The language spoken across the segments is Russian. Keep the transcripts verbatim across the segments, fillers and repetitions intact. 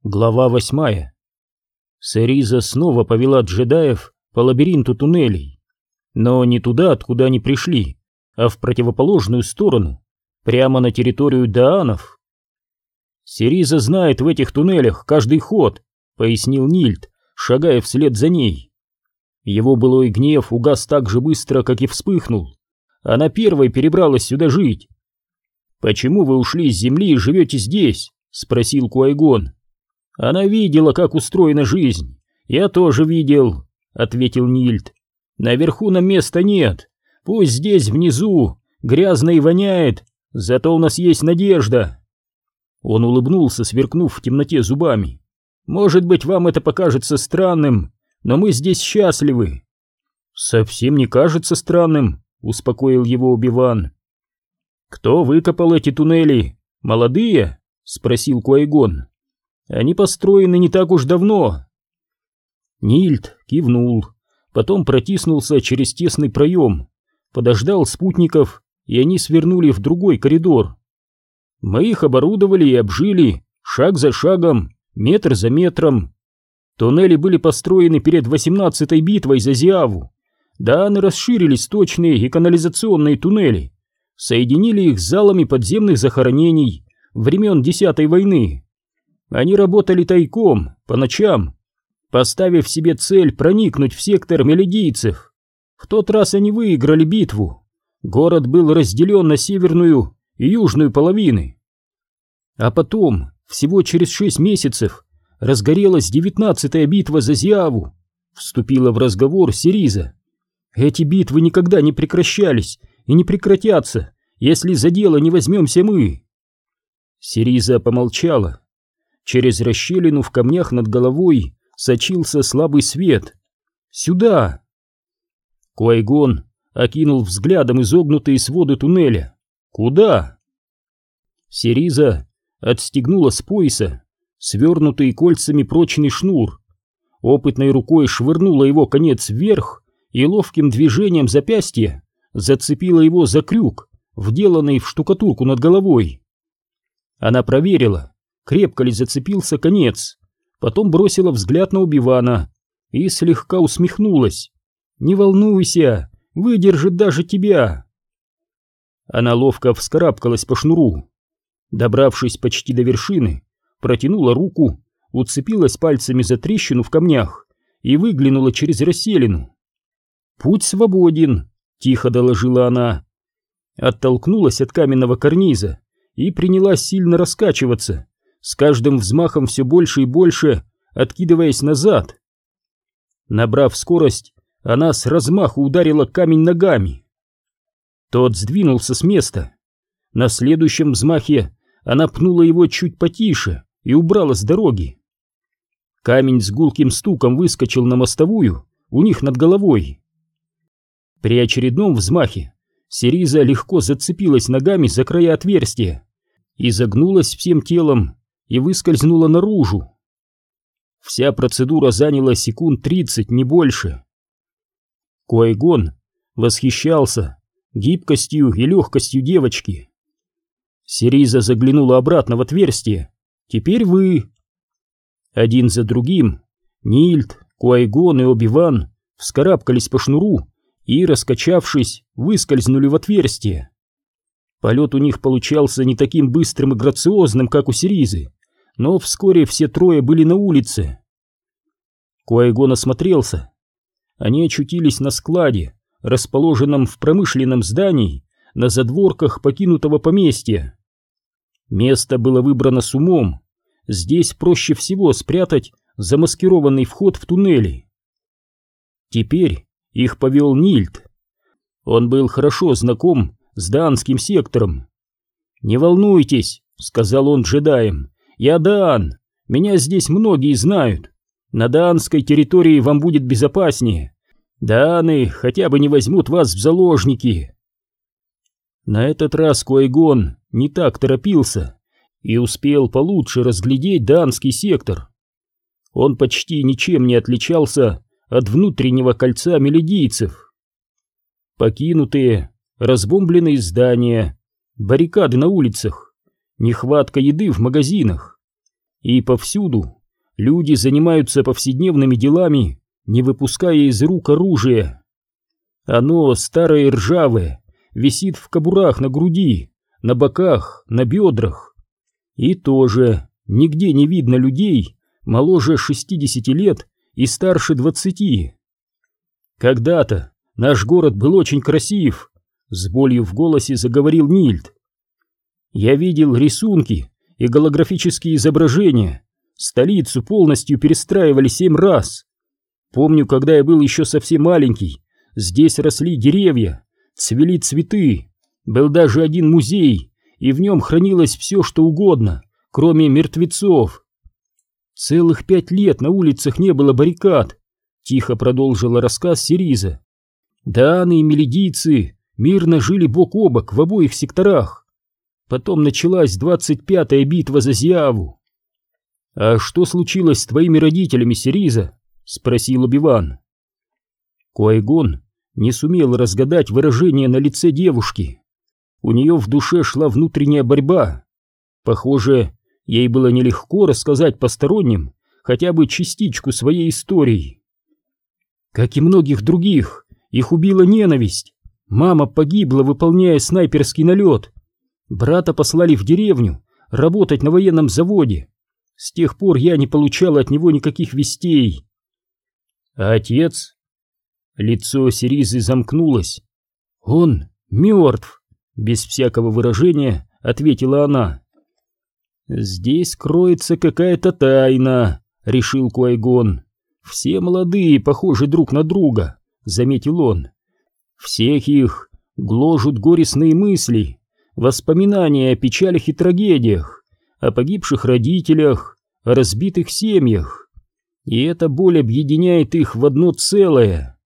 Глава восьмая. Сэриза снова повела джедаев по лабиринту туннелей, но не туда, откуда они пришли, а в противоположную сторону, прямо на территорию даанов. «Сэриза знает в этих туннелях каждый ход», — пояснил Нильд, шагая вслед за ней. Его былой гнев угас так же быстро, как и вспыхнул. Она первой перебралась сюда жить. «Почему вы ушли с земли и живете здесь?» — спросил Куай-Гон. «Она видела, как устроена жизнь. Я тоже видел», — ответил Нильд. «Наверху нам места нет. Пусть здесь, внизу, грязно и воняет, зато у нас есть надежда». Он улыбнулся, сверкнув в темноте зубами. «Может быть, вам это покажется странным, но мы здесь счастливы». «Совсем не кажется странным», — успокоил его Оби-Ван. «Кто выкопал эти туннели? Молодые?» — спросил Куай-Гон. «Они построены не так уж давно». Нильд кивнул, потом протиснулся через тесный проем, подождал спутников, и они свернули в другой коридор. «Мы их оборудовали и обжили, шаг за шагом, метр за метром. Туннели были построены перед восемнадцатой битвой за Зиаву. Дааны расширили сточные и канализационные туннели, соединили их с залами подземных захоронений времен Десятой войны. Они работали тайком, по ночам, поставив себе цель проникнуть в сектор мелидийцев. В тот раз они выиграли битву. Город был разделен на северную и южную половины. А потом, всего через шесть месяцев, разгорелась девятнадцатая битва за Зиаву. Вступила в разговор Сэриза. Эти битвы никогда не прекращались и не прекратятся, если за дело не возьмемся мы. Сэриза помолчала. Через расщелину в камнях над головой сочился слабый свет. «Сюда!» Куай-Гон окинул взглядом изогнутые своды туннеля. «Куда?» Сэриза отстегнула с пояса свернутый кольцами прочный шнур, опытной рукой швырнула его конец вверх и ловким движением запястья зацепила его за крюк, вделанный в штукатурку над головой. Она проверила, крепко ли зацепился конец, потом бросила взгляд на Оби-Вана и слегка усмехнулась. «Не волнуйся, выдержит даже тебя». Она ловко вскарабкалась по шнуру. Добравшись почти до вершины, протянула руку, уцепилась пальцами за трещину в камнях и выглянула через расселину. «Путь свободен», — тихо доложила она. Оттолкнулась от каменного карниза и принялась сильно раскачиваться, с каждым взмахом все больше и больше откидываясь назад. Набрав скорость, она с размаху ударила камень ногами. Тот сдвинулся с места. На следующем взмахе она пнула его чуть потише и убрала с дороги. Камень с гулким стуком выскочил на мостовую у них над головой. При очередном взмахе Сэриза легко зацепилась ногами за края отверстия, изогнулась всем телом и выскользнула наружу. Вся процедура заняла секунд тридцать, не больше. Куай-Гон восхищался гибкостью и легкостью девочки. Сэриза заглянула обратно в отверстие. «Теперь вы». Один за другим Нильд, Куай-Гон и Оби-Ван вскарабкались по шнуру и, раскачавшись, выскользнули в отверстие. Полет у них получался не таким быстрым и грациозным, как у Сэризы, но вскоре все трое были на улице. Куай-Гон осмотрелся. Они очутились на складе, расположенном в промышленном здании на задворках покинутого поместья. Место было выбрано с умом. Здесь проще всего спрятать замаскированный вход в туннели. Теперь их повел Нильд. Он был хорошо знаком с даанским сектором. «Не волнуйтесь», — сказал он джедаям, — «я даан, меня здесь многие знают. На даанской территории вам будет безопаснее. Дааны хотя бы не возьмут вас в заложники». На этот раз Куай-Гон не так торопился и успел получше разглядеть даанский сектор. Он почти ничем не отличался от внутреннего кольца мелидийцев. Покинутые, разбомбленные здания, баррикады на улицах, нехватка еды в магазинах. И повсюду люди занимаются повседневными делами, не выпуская из рук оружие. Оно старое и ржавое, висит в кобурах на груди, на боках, на бедрах. И тоже нигде не видно людей моложе шестидесяти лет и старше двадцати. Когда-то наш город был очень красив, с болью в голосе заговорил Нильд. Я видел рисунки и голографические изображения, столицу полностью перестраивали семь раз. Помню, когда я был еще совсем маленький, здесь росли деревья, цвели цветы, был даже один музей, и в нем хранилось все, что угодно, кроме мертвецов. Целых пять лет на улицах не было баррикад, тихо продолжила рассказ Сириза. Дааны и мелидийцы мирно жили бок о бок в обоих секторах. Потом началась двадцать пятая битва за Зиаву. «А что случилось с твоими родителями, Сириза?» — спросил Оби-Ван. Куай-Гон не сумел разгадать выражение на лице девушки. У нее в душе шла внутренняя борьба. Похоже, ей было нелегко рассказать посторонним хотя бы частичку своей истории. Как и многих других, их убила ненависть. Мама погибла, выполняя снайперский налет. Брата послали в деревню работать на военном заводе. С тех пор я не получала от него никаких вестей. А отец? Лицо Сиризы замкнулось. Он мертв, без всякого выражения ответила она. Здесь кроется какая-то тайна, решил Куай-Гон. Все молодые похожи друг на друга, заметил он. Всех их гложут горестные мысли, воспоминания о печалях и трагедиях, о погибших родителях, о разбитых семьях. И эта боль объединяет их в одно целое.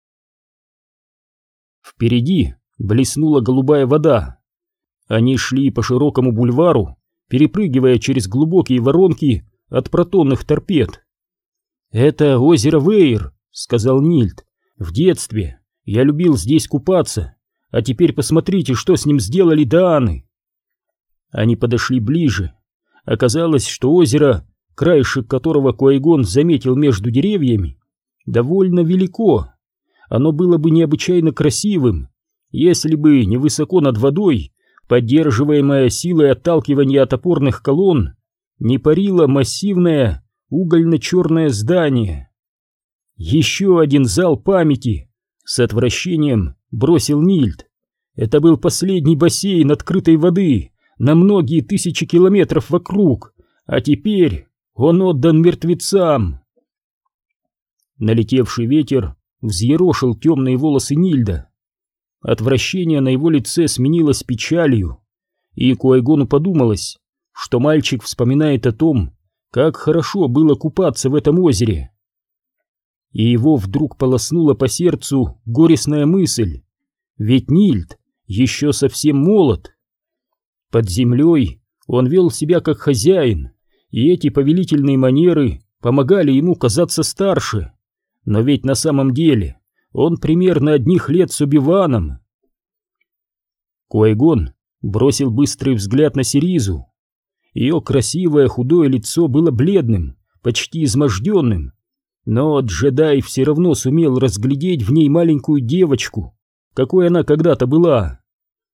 Впереди блеснула голубая вода. Они шли по широкому бульвару, перепрыгивая через глубокие воронки от протонных торпед. «Это озеро Вейр», — сказал Нильд. «В детстве я любил здесь купаться, а теперь посмотрите, что с ним сделали дааны». Они подошли ближе. Оказалось, что озеро, краешек которого Куай-Гон заметил между деревьями, довольно велико. Оно было бы необычайно красивым, если бы не высоко над водой, поддерживаемая силой отталкивания от опорных колонн, не парило массивное угольно-черное здание. Еще один зал памяти, с отвращением бросил Нильд. Это был последний бассейн открытой воды на многие тысячи километров вокруг, а теперь он отдан мертвецам. Налетевший ветер взъерошил темные волосы Нильда. Отвращение на его лице сменилось печалью, и Куай-Гону подумалось, что мальчик вспоминает о том, как хорошо было купаться в этом озере. И его вдруг полоснула по сердцу горестная мысль, ведь Нильд еще совсем молод. Под землей он вел себя как хозяин, и эти повелительные манеры помогали ему казаться старше, но ведь на самом деле он примерно одних лет с Оби-Ваном. Куай-Гон бросил быстрый взгляд на Сиризу. Ее красивое худое лицо было бледным, почти изможденным, но джедай все равно сумел разглядеть в ней маленькую девочку, какой она когда-то была.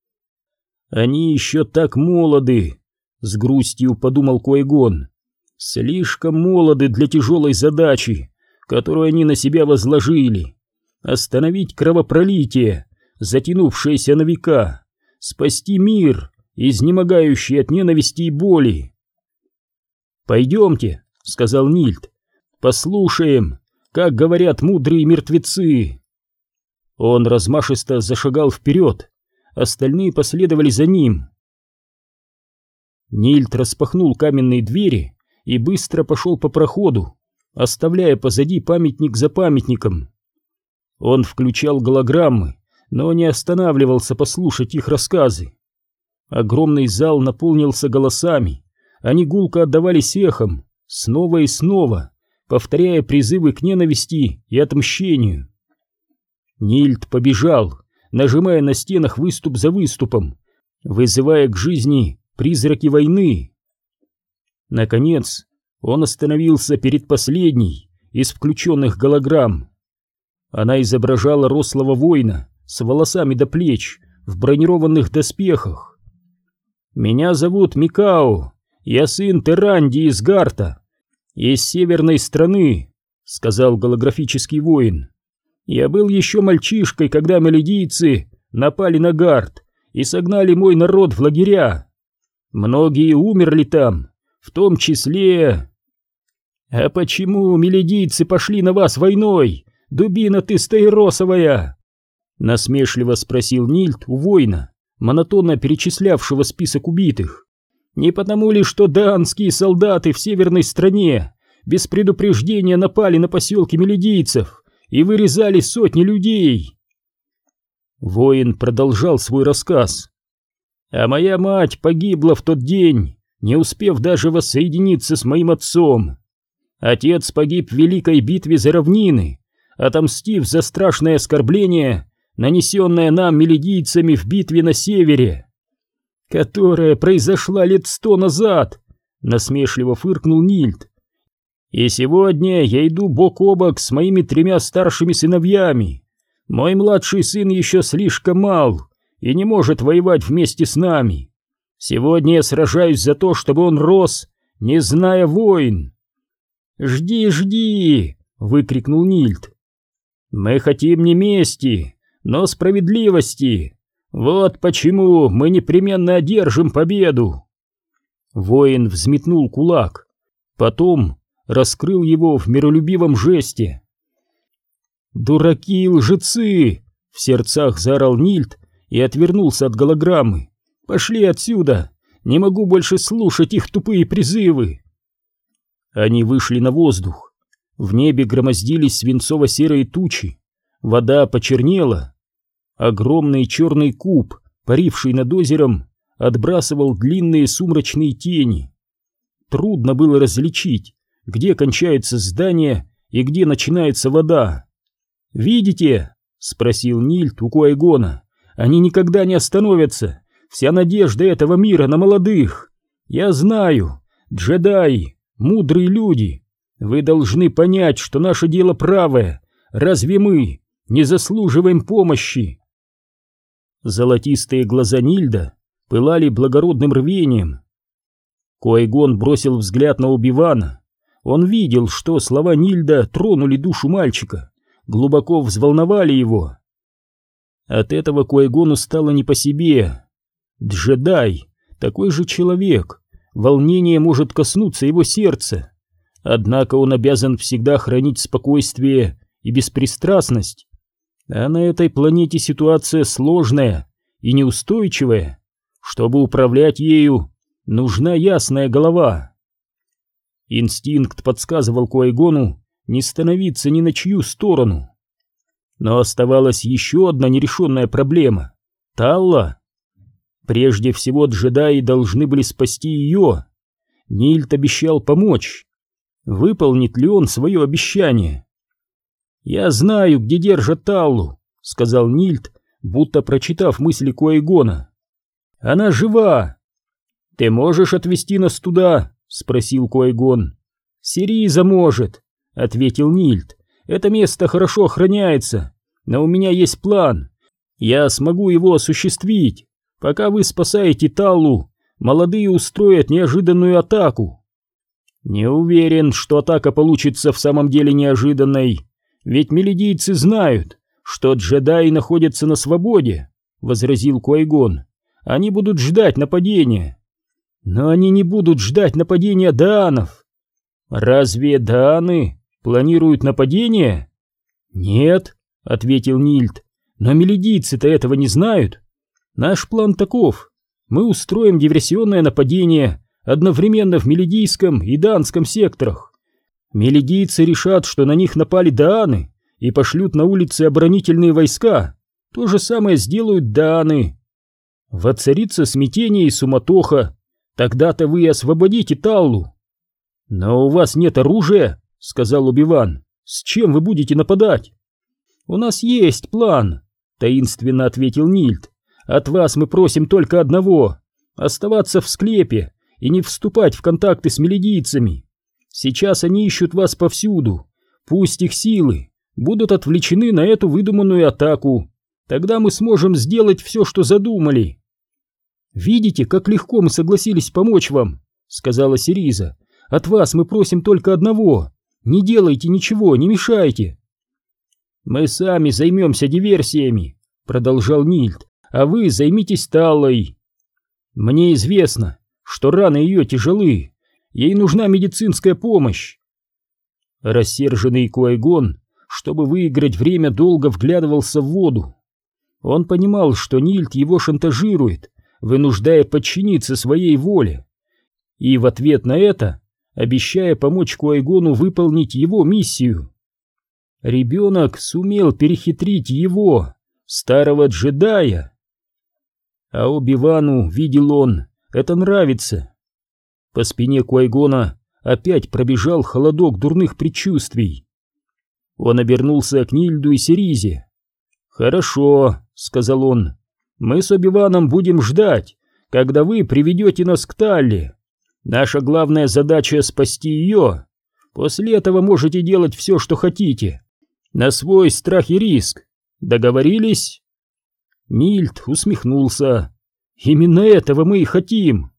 «Они еще так молоды», — с грустью подумал Куай-Гон. «Слишком молоды для тяжелой задачи, которую они на себя возложили. Остановить кровопролитие, затянувшееся на века, спасти мир, изнемогающий от ненависти и боли». «Пойдемте», — сказал Нильд, — «послушаем, как говорят мудрые мертвецы». Он размашисто зашагал вперед, остальные последовали за ним. Нильд распахнул каменные двери и быстро пошел по проходу, оставляя позади памятник за памятником. Он включал голограммы, но не останавливался послушать их рассказы. Огромный зал наполнился голосами, они гулко отдавались эхом, снова и снова, повторяя призывы к ненависти и отмщению. Нильд побежал, нажимая на стенах выступ за выступом, вызывая к жизни призраки войны. Наконец, Он остановился перед последней из включенных голограмм. Она изображала рослого воина с волосами до плеч, в бронированных доспехах. «Меня зовут Микао, я сын Теранди из Гарта, из северной страны», — сказал голографический воин. «Я был еще мальчишкой, когда маледийцы напали на Гарт и согнали мой народ в лагеря. Многие умерли там, в том числе...» «А почему мелидийцы пошли на вас войной, дубина ты стаиросовая?» — насмешливо спросил Нильд у воина, монотонно перечислявшего список убитых. «Не потому ли, что данские солдаты в северной стране без предупреждения напали на поселки мелидийцев и вырезали сотни людей?» Воин продолжал свой рассказ. «А моя мать погибла в тот день, не успев даже воссоединиться с моим отцом. Отец погиб в великой битве за равнины, отомстив за страшное оскорбление, нанесенное нам мелидийцами в битве на севере, которая произошла лет сто назад», — насмешливо фыркнул Нильд. «И сегодня я иду бок о бок с моими тремя старшими сыновьями. Мой младший сын еще слишком мал и не может воевать вместе с нами. Сегодня я сражаюсь за то, чтобы он рос, не зная войн». «Жди, жди!» — выкрикнул Нильд. «Мы хотим не мести, но справедливости. Вот почему мы непременно одержим победу». Воин взметнул кулак, потом раскрыл его в миролюбивом жесте. «Дураки и лжецы!» — в сердцах заорал Нильд и отвернулся от голограммы. «Пошли отсюда! Не могу больше слушать их тупые призывы!» Они вышли на воздух. В небе громоздились свинцово-серые тучи. Вода почернела. Огромный черный куб, паривший над озером, отбрасывал длинные сумрачные тени. Трудно было различить, где кончается здание и где начинается вода. «Видите?» — спросил Нильд у Куайгона. «Они никогда не остановятся. Вся надежда этого мира на молодых. Я знаю, джедаи, мудрые люди, вы должны понять, что наше дело правое. Разве мы не заслуживаем помощи?» Золотистые глаза Нильда пылали благородным рвением. Куайгон бросил взгляд на Оби-Вана. Он видел, что слова Нильда тронули душу мальчика, глубоко взволновали его. От этого Куайгону стало не по себе. Джедай, такой же человек, волнение может коснуться его сердца. Однако он обязан всегда хранить спокойствие и беспристрастность. А на этой планете ситуация сложная и неустойчивая. Чтобы управлять ею, нужна ясная голова. Инстинкт подсказывал Куайгону не становиться ни на чью сторону. Но оставалась еще одна нерешенная проблема — Талла. Прежде всего джедаи должны были спасти ее. Нильд обещал помочь. Выполнит ли он свое обещание? «Я знаю, где держат Таллу», — сказал Нильд, будто прочитав мысли Куайгона. «Она жива». «Ты можешь отвезти нас туда?» — спросил Куайгон. «Сириза может», — ответил Нильд. «Это место хорошо охраняется, но у меня есть план. Я смогу его осуществить. Пока вы спасаете Таллу, молодые устроят неожиданную атаку». «Не уверен, что атака получится в самом деле неожиданной, ведь мелидийцы знают, что джедаи находятся на свободе», — возразил Куайгон. «Они будут ждать нападения». «Но они не будут ждать нападения даанов». «Разве дааны планируют нападение?» «Нет», — ответил Нильд, — «но мелидийцы-то этого не знают. Наш план таков: мы устроим диверсионное нападение одновременно в мелидийском и даанском секторах. Мелидийцы решат, что на них напали дааны, и пошлют на улицы оборонительные войска. То же самое сделают дааны. Воцарится смятение и суматоха. Тогда-то вы и освободите Таллу». «Но у вас нет оружия», — сказал Оби-Ван. «С чем вы будете нападать?» «У нас есть план», — таинственно ответил Нильд. «От вас мы просим только одного — оставаться в склепе и не вступать в контакты с мелидийцами. Сейчас они ищут вас повсюду. Пусть их силы будут отвлечены на эту выдуманную атаку. Тогда мы сможем сделать все, что задумали. Видите, как легко мы согласились помочь вам, сказала Сириза. От вас мы просим только одного. Не делайте ничего, не мешайте. Мы сами займемся диверсиями, продолжал Нильд, а вы займитесь Таллой. Мне известно, что раны ее тяжелы, ей нужна медицинская помощь. Рассерженный Куайгон, чтобы выиграть время, долго вглядывался в воду. Он понимал, что Нильд его шантажирует, вынуждая подчиниться своей воле, и в ответ на это обещая помочь Куайгону выполнить его миссию. Ребенок сумел перехитрить его, старого джедая. А Оби-Вану, видел он, это нравится. По спине Куайгона опять пробежал холодок дурных предчувствий. Он обернулся к Нильду и Сиризе. «Хорошо», — сказал он, — «мы с Оби-Ваном будем ждать, когда вы приведете нас к Талле. Наша главная задача — спасти ее. После этого можете делать все, что хотите. На свой страх и риск. Договорились?» Нильд усмехнулся. «Именно этого мы и хотим».